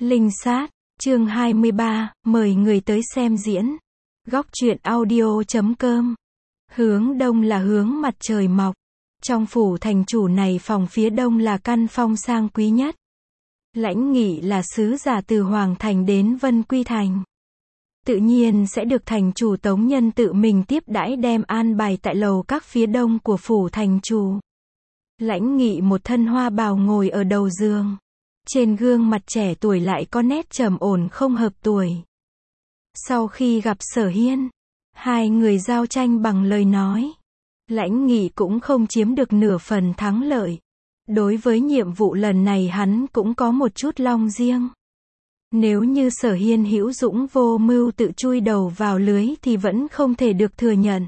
Linh sát, chương 23, mời người tới xem diễn. Góc truyện audio.com. Hướng đông là hướng mặt trời mọc. Trong phủ thành chủ này phòng phía đông là căn phong sang quý nhất. Lãnh Nghị là sứ giả từ Hoàng Thành đến Vân Quy Thành. Tự nhiên sẽ được thành chủ Tống Nhân tự mình tiếp đãi đem an bài tại lầu các phía đông của phủ thành chủ. Lãnh Nghị một thân hoa bào ngồi ở đầu giường. Trên gương mặt trẻ tuổi lại có nét trầm ổn không hợp tuổi. Sau khi gặp Sở Hiên, hai người giao tranh bằng lời nói. Lãnh Nghị cũng không chiếm được nửa phần thắng lợi. Đối với nhiệm vụ lần này hắn cũng có một chút long riêng. Nếu như Sở Hiên hữu dũng vô mưu tự chui đầu vào lưới thì vẫn không thể được thừa nhận.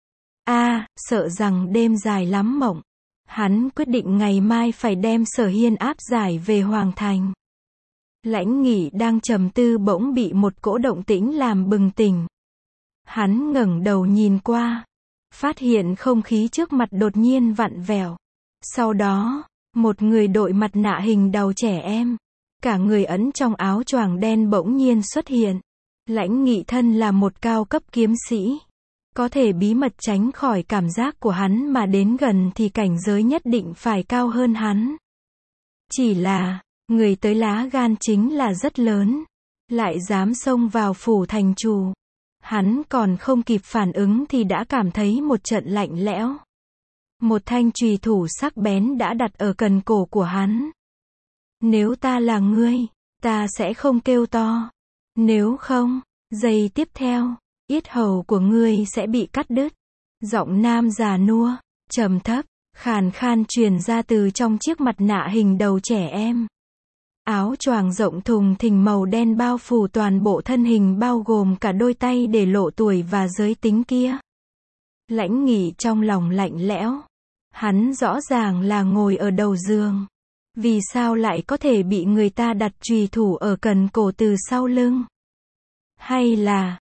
Sợ rằng đêm dài lắm mộng. Hắn quyết định ngày mai phải đem Sở Hiên áp giải về Hoàng Thành. Lãnh Nghị đang trầm tư bỗng bị một cỗ động tĩnh làm bừng tỉnh. Hắn ngẩng đầu nhìn qua, phát hiện không khí trước mặt đột nhiên vặn vẹo. Sau đó, một người đội mặt nạ hình đầu trẻ em, cả người ẩn trong áo choàng đen bỗng nhiên xuất hiện. Lãnh Nghị thân là một cao cấp kiếm sĩ, có thể bí mật tránh khỏi cảm giác của hắn mà đến gần thì cảnh giới nhất định phải cao hơn hắn. Chỉ là, người tới lá gan chính là rất lớn, lại dám xông vào phủ thành chủ. Hắn còn không kịp phản ứng thì đã cảm thấy một trận lạnh lẽo. Một thanh chùy thủ sắc bén đã đặt ở cần cổ của hắn. Nếu ta là ngươi, ta sẽ không kêu to. Nếu không, giây tiếp theo, yết hầu của ngươi sẽ bị cắt đứt. Giọng nam già nua, trầm thấp, khàn khan truyền ra từ trong chiếc mặt nạ hình đầu trẻ em. Áo choàng rộng thùng thình màu đen bao phủ toàn bộ thân hình bao gồm cả đôi tay để lộ tuổi và giới tính kia. Lãnh Nghị trong lòng lạnh lẽo. Hắn rõ ràng là ngồi ở đầu giường. Vì sao lại có thể bị người ta đặt chùy thủ ở cần cổ từ sau lưng? Hay là,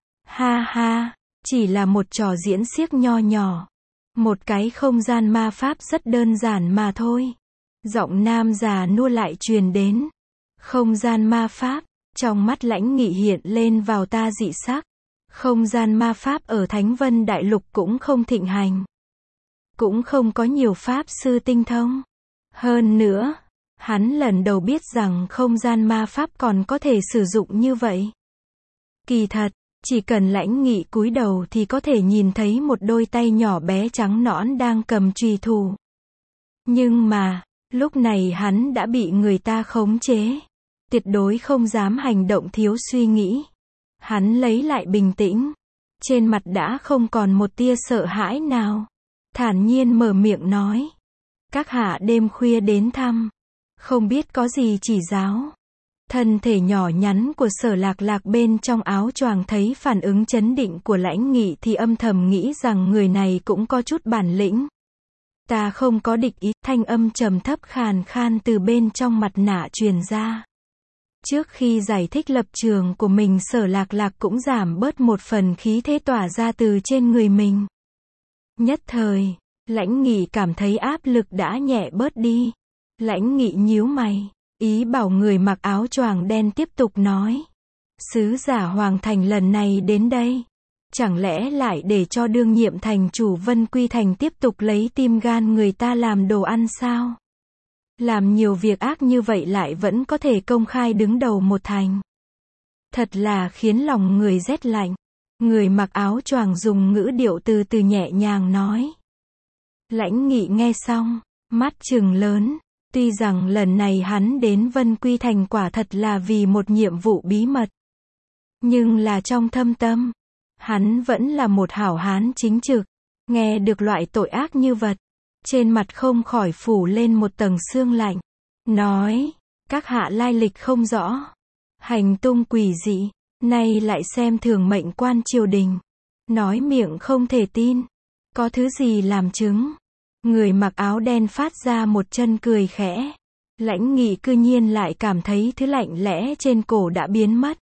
chỉ là một trò diễn xiếc nho nhỏ. Một cái không gian ma pháp rất đơn giản mà thôi. Giọng nam già nua lại truyền đến. Không gian ma pháp, trong mắt Lãnh Nghị hiện lên vào ta dị sắc. Không gian ma pháp ở Thánh Vân Đại Lục cũng không thịnh hành. Cũng không có nhiều pháp sư tinh thông. Hơn nữa, hắn lần đầu biết rằng không gian ma pháp còn có thể sử dụng như vậy. Kỳ thật, chỉ cần Lãnh Nghị cúi đầu thì có thể nhìn thấy một đôi tay nhỏ bé trắng nõn đang cầm chùy thủ. Nhưng mà, lúc này hắn đã bị người ta khống chế. Tuyệt đối không dám hành động thiếu suy nghĩ. Hắn lấy lại bình tĩnh. Trên mặt đã không còn một tia sợ hãi nào. Thản nhiên mở miệng nói. Các hạ đêm khuya đến thăm. Không biết có gì chỉ giáo. Thân thể nhỏ nhắn của Sở Lạc Lạc bên trong áo choàng thấy phản ứng chấn định của Lãnh Nghị thì âm thầm nghĩ rằng người này cũng có chút bản lĩnh. Ta không có địch ý, thanh âm trầm thấp khàn khan từ bên trong mặt nạ truyền ra. Trước khi giải thích lập trường của mình, Sở Lạc Lạc cũng giảm bớt một phần khí thế tỏa ra từ trên người mình. Nhất thời, Lãnh Nghị cảm thấy áp lực đã nhẹ bớt đi. Lãnh Nghị nhíu mày, ý bảo người mặc áo choàng đen tiếp tục nói. Sứ giả Hoàng Thành lần này đến đây, chẳng lẽ lại để cho đương nhiệm thành chủ Vân Quy Thành tiếp tục lấy tim gan người ta làm đồ ăn sao? Làm nhiều việc ác như vậy lại vẫn có thể công khai đứng đầu một thành. Thật là khiến lòng người rét lạnh. Người mặc áo choàng dùng ngữ điệu từ từ nhẹ nhàng nói. Lãnh Nghị nghe xong, mắt trừng lớn. Tuy rằng lần này hắn đến Vân Quy Thành quả thật là vì một nhiệm vụ bí mật. Nhưng là trong thâm tâm, hắn vẫn là một hảo hán chính trực. Nghe được loại tội ác như vậy, trên mặt không khỏi phủ lên một tầng sương lạnh. Nói, các hạ lai lịch không rõ. Hành tung quỷ dị, nay lại xem thường mệnh quan triều đình. Nói miệng không thể tin. Có thứ gì làm chứng? Người mặc áo đen phát ra một chân cười khẽ. Lãnh Nghị cư nhiên lại cảm thấy thứ lạnh lẽ trên cổ đã biến mất.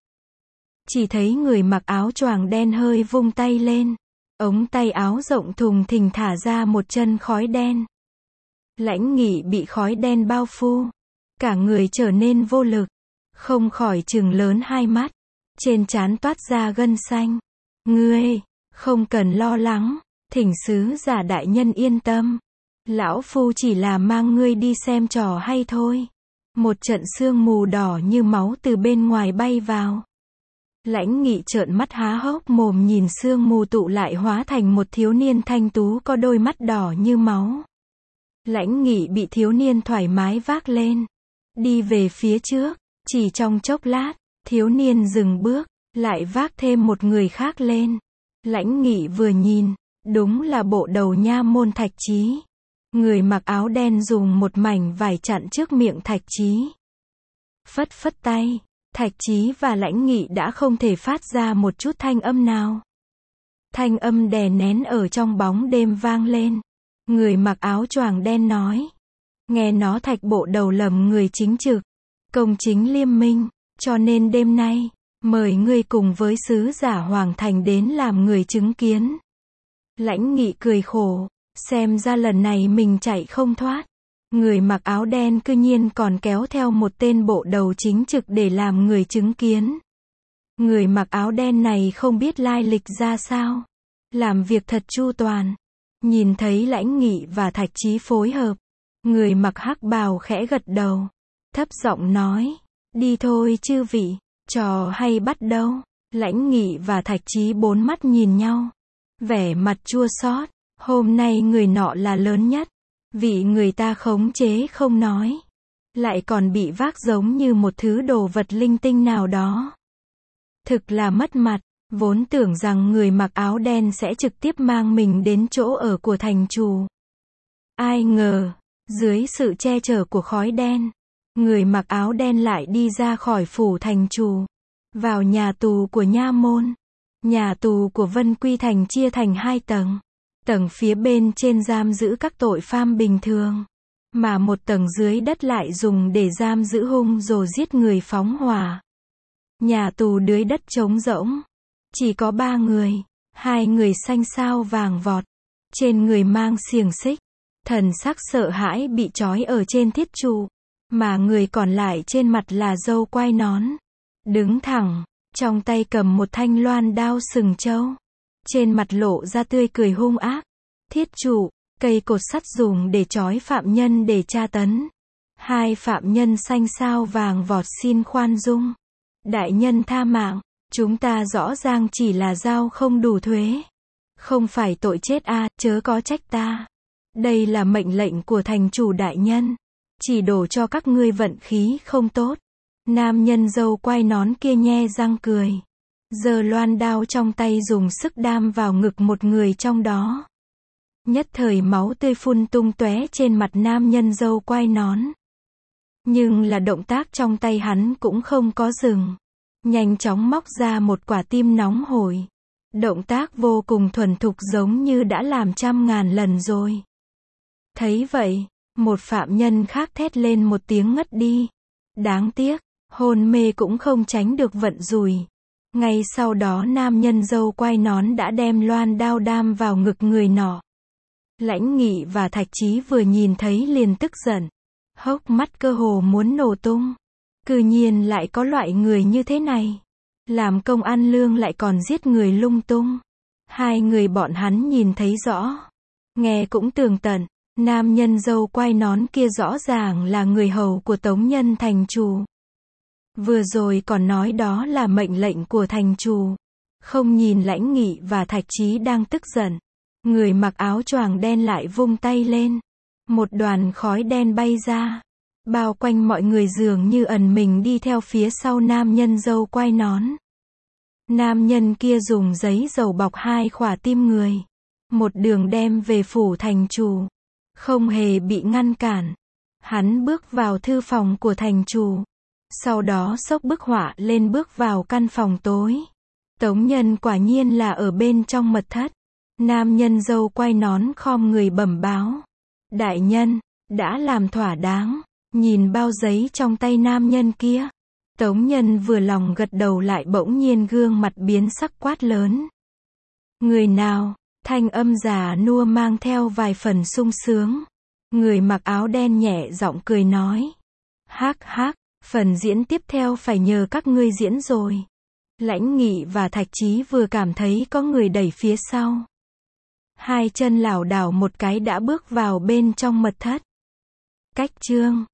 Chỉ thấy người mặc áo choàng đen hơi vung tay lên. Ống tay áo rộng thùng thình thả ra một chân khói đen. Lãnh Nghị bị khói đen bao phủ. Cả người trở nên vô lực. không khỏi trừng lớn hai mắt, trên trán toát ra gân xanh. Ngươi, không cần lo lắng, thỉnh sứ giả đại nhân yên tâm. Lão phu chỉ là mang ngươi đi xem trò hay thôi. Một trận sương mù đỏ như máu từ bên ngoài bay vào. Lãnh Nghị trợn mắt há hốc mồm nhìn sương mù tụ lại hóa thành một thiếu niên thanh tú có đôi mắt đỏ như máu. Lãnh Nghị bị thiếu niên thoải mái vác lên, đi về phía trước, chỉ trong chốc lát, thiếu niên dừng bước, lại vác thêm một người khác lên. Lãnh Nghị vừa nhìn, đúng là bộ đầu nha môn Thạch Chí. Người mặc áo đen dùng một mảnh vải chặn trước miệng Thạch Chí. Phất phất tay, Thạch Chí và Lãnh Nghị đã không thể phát ra một chút thanh âm nào. Thanh âm đè nén ở trong bóng đêm vang lên. Người mặc áo choàng đen nói. Nghe nó Thạch bộ đầu lầm người chính trực, công chính liêm minh, cho nên đêm nay, mời ngươi cùng với sứ giả Hoàng Thành đến làm người chứng kiến. Lãnh Nghị cười khổ, xem ra lần này mình chạy không thoát. Người mặc áo đen cư nhiên còn kéo theo một tên bộ đầu chính trực để làm người chứng kiến. Người mặc áo đen này không biết lai lịch ra sao. Làm việc thật chu toàn. Nhìn thấy Lãnh Nghị và Thạch Chí phối hợp. Người mặc hắc bào khẽ gật đầu. Thấp giọng nói. Đi thôi chư vị, trò hay bắt đầu. Lãnh Nghị và Thạch Chí bốn mắt nhìn nhau. Vẻ mặt chua xót. Hôm nay người nọ là lớn nhất. Vì người ta khống chế không nói. Lại còn bị vác giống như một thứ đồ vật linh tinh nào đó. Thực là mất mặt. Vốn tưởng rằng người mặc áo đen sẽ trực tiếp mang mình đến chỗ ở của thành chủ. Ai ngờ, dưới sự che chở của khói đen, người mặc áo đen lại đi ra khỏi phủ thành chủ. Vào nhà tù của nha môn. Nhà tù của Vân Quy Thành chia thành 2 tầng. Tầng phía bên trên giam giữ các tội phạm bình thường. Mà một tầng dưới đất lại dùng để giam giữ hung rồi giết người phóng hỏa. Nhà tù dưới đất trống rỗng. Chỉ có 3 người. 2 người xanh xao vàng vọt. Trên người mang xiềng xích. Thần sắc sợ hãi bị trói ở trên thiết trụ. Mà người còn lại trên mặt là râu quai nón. Đứng thẳng. Trong tay cầm một thanh loan đao sừng trâu. Trên mặt lộ ra tươi cười hung ác. Thiết trụ, cây cột sắt dùng để trói phạm nhân để tra tấn. 2 phạm nhân xanh xao vàng vọt xin khoan dung. Đại nhân tha mạng, chúng ta rõ ràng chỉ là giao không đủ thuế. Không phải tội chết chớ có trách ta. Đây là mệnh lệnh của thành chủ đại nhân. Chỉ đổ cho các ngươi vận khí không tốt. Nam nhân râu quai nón kia nhe răng cười. Giơ loan đao trong tay dùng sức đam vào ngực một người trong đó. Nhất thời máu tươi phun tung tóe trên mặt nam nhân râu quai nón. Nhưng là động tác trong tay hắn cũng không có dừng. Nhanh chóng móc ra một quả tim nóng hổi. Động tác vô cùng thuần thục giống như đã làm trăm ngàn lần rồi. Thấy vậy, một phạm nhân khác thét lên một tiếng ngất đi. Đáng tiếc, hôn mê cũng không tránh được vận rủi. Ngay sau đó nam nhân râu quai nón đã đem loan đao đam vào ngực người nọ. Lãnh Nghị và Thạch Chí vừa nhìn thấy liền tức giận. Hốc mắt cơ hồ muốn nổ tung. Cư nhiên lại có loại người như thế này. Làm công ăn lương lại còn giết người lung tung. 2 người bọn hắn nhìn thấy rõ. Nghe cũng tường tận. Nam nhân râu quai nón kia rõ ràng là người hầu của tống nhân thành chủ. Vừa rồi còn nói đó là mệnh lệnh của thành chủ. Không nhìn Lãnh Nghị và Thạch Chí đang tức giận. Người mặc áo choàng đen lại vung tay lên. Một đoàn khói đen bay ra. Bao quanh mọi người dường như ẩn mình đi theo phía sau nam nhân râu quai nón. Nam nhân kia dùng giấy dầu bọc 2 khỏa tim người. Một đường đem về phủ thành chủ. Không hề bị ngăn cản. Hắn bước vào thư phòng của thành chủ. Sau đó xốc bức họa lên bước vào căn phòng tối. Tống Nhân quả nhiên là ở bên trong mật thất. Nam nhân râu quai nón khom người bẩm báo. Đại nhân, đã làm thỏa đáng. Nhìn bao giấy trong tay nam nhân kia. Tống Nhân vừa lòng gật đầu lại bỗng nhiên gương mặt biến sắc quát lớn. Người nào? Thanh âm già nua mang theo vài phần sung sướng. Người mặc áo đen nhẹ giọng cười nói. Hắc hắc, Phần diễn tiếp theo phải nhờ các ngươi diễn rồi. Lãnh Nghị và Thạch Chí vừa cảm thấy có người đẩy phía sau. Hai chân lảo đảo một cái đã bước vào bên trong mật thất. Cách chương